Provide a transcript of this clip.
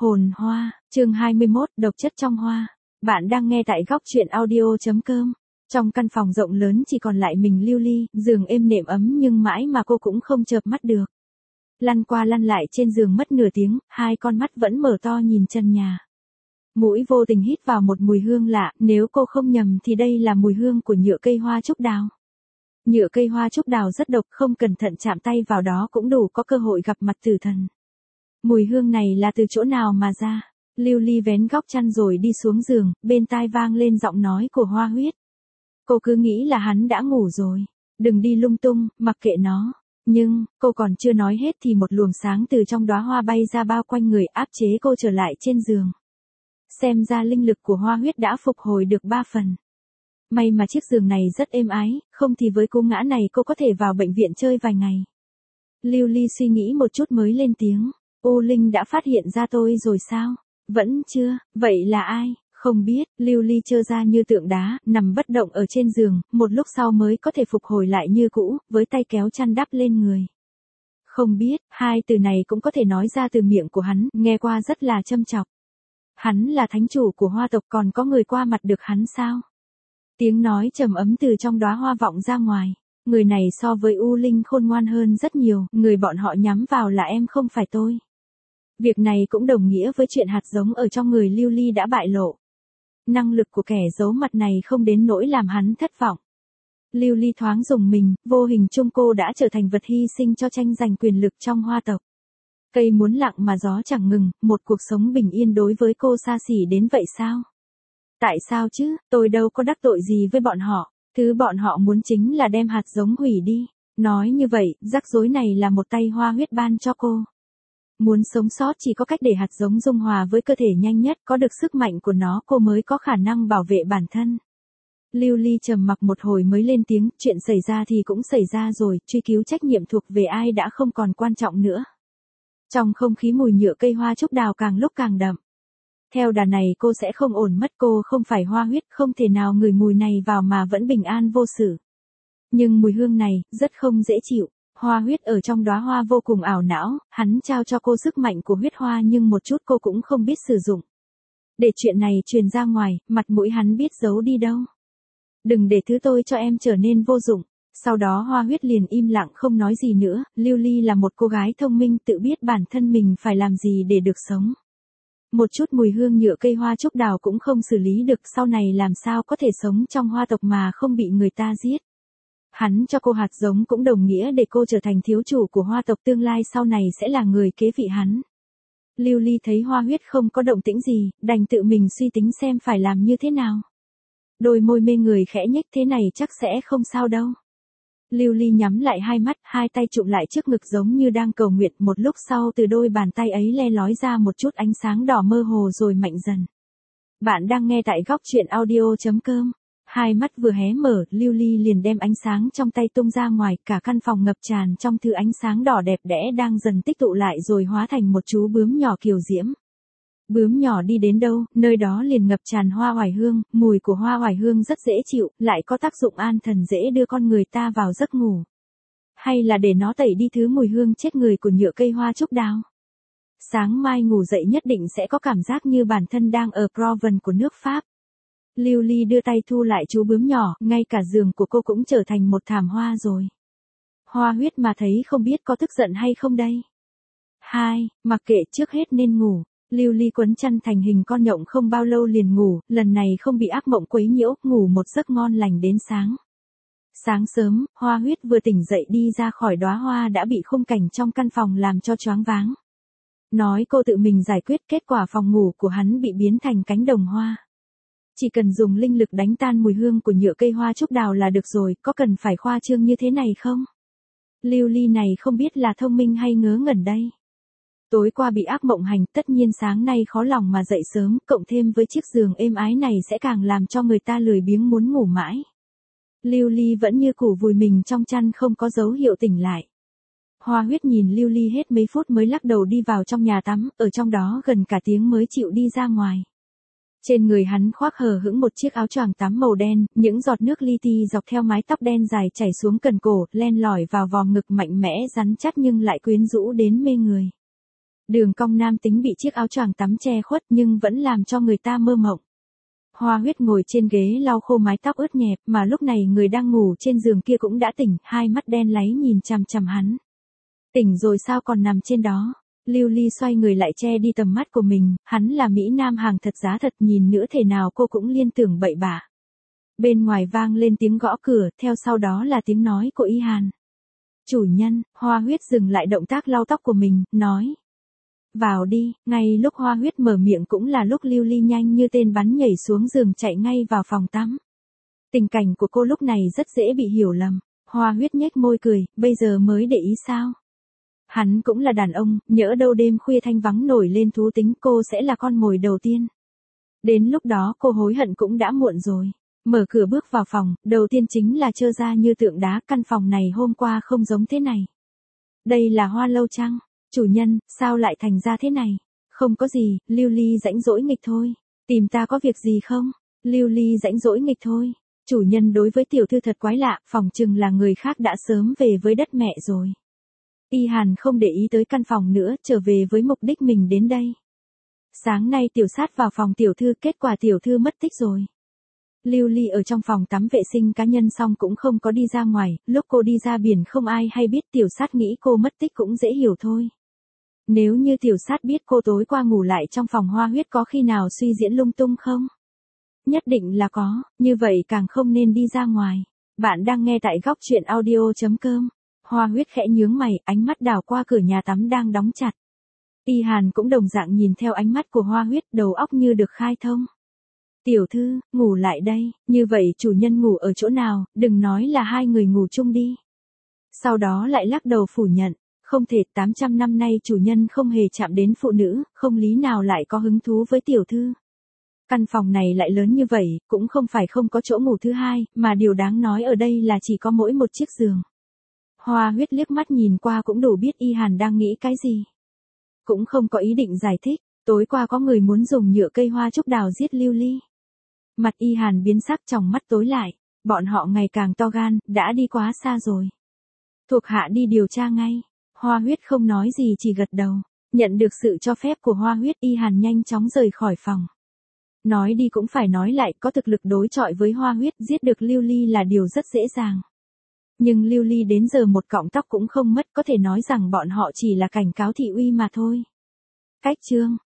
Hồn hoa, chương 21, độc chất trong hoa. Bạn đang nghe tại góc truyện audio.com. Trong căn phòng rộng lớn chỉ còn lại mình Lưu Ly, giường êm nệm ấm nhưng mãi mà cô cũng không chợp mắt được. Lăn qua lăn lại trên giường mất nửa tiếng, hai con mắt vẫn mở to nhìn trần nhà. Mũi vô tình hít vào một mùi hương lạ, nếu cô không nhầm thì đây là mùi hương của nhựa cây hoa trúc đào. Nhựa cây hoa trúc đào rất độc, không cẩn thận chạm tay vào đó cũng đủ có cơ hội gặp mặt tử thần. Mùi hương này là từ chỗ nào mà ra? Lưu Ly vén góc chăn rồi đi xuống giường, bên tai vang lên giọng nói của Hoa Huyết. Cô cứ nghĩ là hắn đã ngủ rồi. Đừng đi lung tung, mặc kệ nó. Nhưng, cô còn chưa nói hết thì một luồng sáng từ trong đóa hoa bay ra bao quanh người áp chế cô trở lại trên giường. Xem ra linh lực của Hoa Huyết đã phục hồi được 3 phần. May mà chiếc giường này rất êm ái, không thì với cú ngã này cô có thể vào bệnh viện chơi vài ngày. Lưu Ly suy nghĩ một chút mới lên tiếng. U Linh đã phát hiện ra tôi rồi sao? Vẫn chưa, vậy là ai? Không biết, Lưu Ly trơ ra như tượng đá, nằm bất động ở trên giường, một lúc sau mới có thể phục hồi lại như cũ, với tay kéo chăn đắp lên người. Không biết, hai từ này cũng có thể nói ra từ miệng của hắn, nghe qua rất là châm chọc. Hắn là thánh chủ của hoa tộc, còn có người qua mặt được hắn sao? Tiếng nói trầm ấm từ trong đóa hoa vọng ra ngoài. Người này so với U Linh khôn ngoan hơn rất nhiều, người bọn họ nhắm vào là em không phải tôi. Việc này cũng đồng nghĩa với chuyện hạt giống ở trong người Lưu Ly đã bại lộ. Năng lực của kẻ giấu mặt này không đến nỗi làm hắn thất vọng. Lưu Ly thoáng rùng mình, vô hình chung cô đã trở thành vật hy sinh cho tranh giành quyền lực trong hoa tộc. Cây muốn lặng mà gió chẳng ngừng, một cuộc sống bình yên đối với cô xa xỉ đến vậy sao? Tại sao chứ, tôi đâu có đắc tội gì với bọn họ, thứ bọn họ muốn chính là đem hạt giống hủy đi. Nói như vậy, rắc rối này là một tay Hoa Huyết ban cho cô. Muốn sống sót chỉ có cách để hạt giống dung hòa với cơ thể nhanh nhất, có được sức mạnh của nó cô mới có khả năng bảo vệ bản thân. Lưu Ly trầm mặc một hồi mới lên tiếng, chuyện xảy ra thì cũng xảy ra rồi, truy cứu trách nhiệm thuộc về ai đã không còn quan trọng nữa. Trong không khí mùi nhựa cây hoa trúc đào càng lúc càng đậm. Theo đà này cô sẽ không ổn mất, cô không phải Hoa Huyết, không thể nào ngửi mùi này vào mà vẫn bình an vô sự. Nhưng mùi hương này, rất không dễ chịu. Hoa Huyết ở trong đóa hoa vô cùng ảo não, hắn trao cho cô sức mạnh của huyết hoa nhưng một chút cô cũng không biết sử dụng. Để chuyện này truyền ra ngoài, mặt mũi hắn biết giấu đi đâu. Đừng để thứ tôi cho em trở nên vô dụng. Sau đó Hoa Huyết liền im lặng không nói gì nữa, Lưu Ly là một cô gái thông minh tự biết bản thân mình phải làm gì để được sống. Một chút mùi hương nhựa cây hoa trúc đào cũng không xử lý được, sau này làm sao có thể sống trong hoa tộc mà không bị người ta giết. Hắn cho cô hạt giống cũng đồng nghĩa để cô trở thành thiếu chủ của hoa tộc, tương lai sau này sẽ là người kế vị hắn. Lưu Ly thấy Hoa Huyết không có động tĩnh gì, đành tự mình suy tính xem phải làm như thế nào. Đôi môi mê người khẽ nhếch, thế này chắc sẽ không sao đâu. Lưu Ly nhắm lại hai mắt, hai tay chụm lại trước ngực giống như đang cầu nguyện, một lúc sau từ đôi bàn tay ấy le lói ra một chút ánh sáng đỏ mơ hồ rồi mạnh dần. Bạn đang nghe tại góc truyện audio.com. Hai mắt vừa hé mở, Lưu Ly liền đem ánh sáng trong tay tung ra ngoài, cả căn phòng ngập tràn trong thứ ánh sáng đỏ đẹp đẽ đang dần tích tụ lại rồi hóa thành một chú bướm nhỏ kiều diễm. Bướm nhỏ đi đến đâu, nơi đó liền ngập tràn hoa oải hương, mùi của hoa oải hương rất dễ chịu, lại có tác dụng an thần dễ đưa con người ta vào giấc ngủ. Hay là để nó tẩy đi thứ mùi hương chết người của nhựa cây hoa trúc đào. Sáng mai ngủ dậy nhất định sẽ có cảm giác như bản thân đang ở Provence của nước Pháp. Lưu Ly đưa tay thu lại chú bướm nhỏ, ngay cả giường của cô cũng trở thành một thảm hoa rồi. Hoa Huyết mà thấy không biết có tức giận hay không đây. Mặc kệ, trước hết nên ngủ. Lưu Ly quấn chăn thành hình con nhộng không bao lâu liền ngủ, lần này không bị ác mộng quấy nhiễu, ngủ một giấc ngon lành đến sáng. Sáng sớm, Hoa Huyết vừa tỉnh dậy đi ra khỏi đóa hoa đã bị khung cảnh trong căn phòng làm cho choáng váng. Nói cô tự mình giải quyết, kết quả phòng ngủ của hắn bị biến thành cánh đồng hoa. Chỉ cần dùng linh lực đánh tan mùi hương của nhựa cây hoa trúc đào là được rồi, có cần phải khoa trương như thế này không? Lưu Ly này không biết là thông minh hay ngớ ngẩn đây. Tối qua bị ác mộng hành, tất nhiên sáng nay khó lòng mà dậy sớm, cộng thêm với chiếc giường êm ái này sẽ càng làm cho người ta lười biếng muốn ngủ mãi. Lưu Ly vẫn như củ vùi mình trong chăn không có dấu hiệu tỉnh lại. Hoa Huyết nhìn Lưu Ly hết mấy phút mới lắc đầu đi vào trong nhà tắm, ở trong đó gần cả tiếng mới chịu đi ra ngoài. Trên người hắn khoác hờ hững một chiếc áo choàng tắm màu đen, những giọt nước li ti dọc theo mái tóc đen dài chảy xuống cần cổ, len lỏi vào vòng ngực mạnh mẽ rắn chắc nhưng lại quyến rũ đến mê người. Đường cong nam tính bị chiếc áo choàng tắm che khuất nhưng vẫn làm cho người ta mơ mộng. Hoa Huyết ngồi trên ghế lau khô mái tóc ướt nhẹp, mà lúc này người đang ngủ trên giường kia cũng đã tỉnh, hai mắt đen láy nhìn chằm chằm hắn. Tỉnh rồi sao còn nằm trên đó? Lưu Ly xoay người lại che đi tầm mắt của mình, hắn là Mỹ Nam hàng thật giá thật, nhìn nữa thể nào cô cũng liên tưởng bậy bạ. Bên ngoài vang lên tiếng gõ cửa, theo sau đó là tiếng nói của Y Hàn. Chủ nhân. Hoa Huyết dừng lại động tác lau tóc của mình, nói. Vào đi. Ngay lúc Hoa Huyết mở miệng cũng là lúc Lưu Ly nhanh như tên bắn nhảy xuống giường chạy ngay vào phòng tắm. Tình cảnh của cô lúc này rất dễ bị hiểu lầm. Hoa Huyết nhếch môi cười, bây giờ mới để ý sao? Hắn cũng là đàn ông, nhỡ đâu đêm khuya thanh vắng nổi lên thú tính, cô sẽ là con mồi đầu tiên. Đến lúc đó cô hối hận cũng đã muộn rồi. Mở cửa bước vào phòng, đầu tiên chính là trơ ra như tượng đá, căn phòng này hôm qua không giống thế này. Đây là hoa lâu chăng? Chủ nhân, sao lại thành ra thế này? Không có gì, Lưu Ly rãnh rỗi nghịch thôi. Tìm ta có việc gì không? Lưu Ly rãnh rỗi nghịch thôi. Chủ nhân đối với tiểu thư thật quái lạ, phòng chừng là người khác đã sớm về với đất mẹ rồi. Y Hàn không để ý tới căn phòng nữa, trở về với mục đích mình đến đây. Sáng nay tiểu sát vào phòng tiểu thư, kết quả tiểu thư mất tích rồi. Lưu Ly ở trong phòng tắm vệ sinh cá nhân xong cũng không có đi ra ngoài, lúc cô đi ra biển không ai hay biết, tiểu sát nghĩ cô mất tích cũng dễ hiểu thôi. Nếu như tiểu sát biết cô tối qua ngủ lại trong phòng Hoa Huyết có khi nào suy diễn lung tung không? Nhất định là có, như vậy càng không nên đi ra ngoài. Bạn đang nghe tại góc truyện audio.com. Hoa Huyết khẽ nhướng mày, ánh mắt đảo qua cửa nhà tắm đang đóng chặt. Y Hàn cũng đồng dạng nhìn theo ánh mắt của Hoa Huyết, đầu óc như được khai thông. Tiểu thư, ngủ lại đây, như vậy chủ nhân ngủ ở chỗ nào, đừng nói là hai người ngủ chung đi. Sau đó lại lắc đầu phủ nhận, không thể, 800 năm nay chủ nhân không hề chạm đến phụ nữ, không lý nào lại có hứng thú với tiểu thư. Căn phòng này lại lớn như vậy, cũng không phải không có chỗ ngủ thứ hai, mà điều đáng nói ở đây là chỉ có mỗi một chiếc giường. Hoa Huyết liếc mắt nhìn qua cũng đủ biết Y Hàn đang nghĩ cái gì. Cũng không có ý định giải thích, tối qua có người muốn dùng nhựa cây hoa trúc đào giết Lưu Ly. Mặt Y Hàn biến sắc, tròng mắt tối lại, bọn họ ngày càng to gan, đã đi quá xa rồi. Thuộc hạ đi điều tra ngay. Hoa Huyết không nói gì chỉ gật đầu. Nhận được sự cho phép của Hoa Huyết, Y Hàn nhanh chóng rời khỏi phòng. Nói đi cũng phải nói lại, có thực lực đối chọi với Hoa Huyết, giết được Lưu Ly là điều rất dễ dàng. Nhưng Lưu Ly đến giờ một cọng tóc cũng không mất, có thể nói rằng bọn họ chỉ là cảnh cáo thị uy mà thôi. Cách chương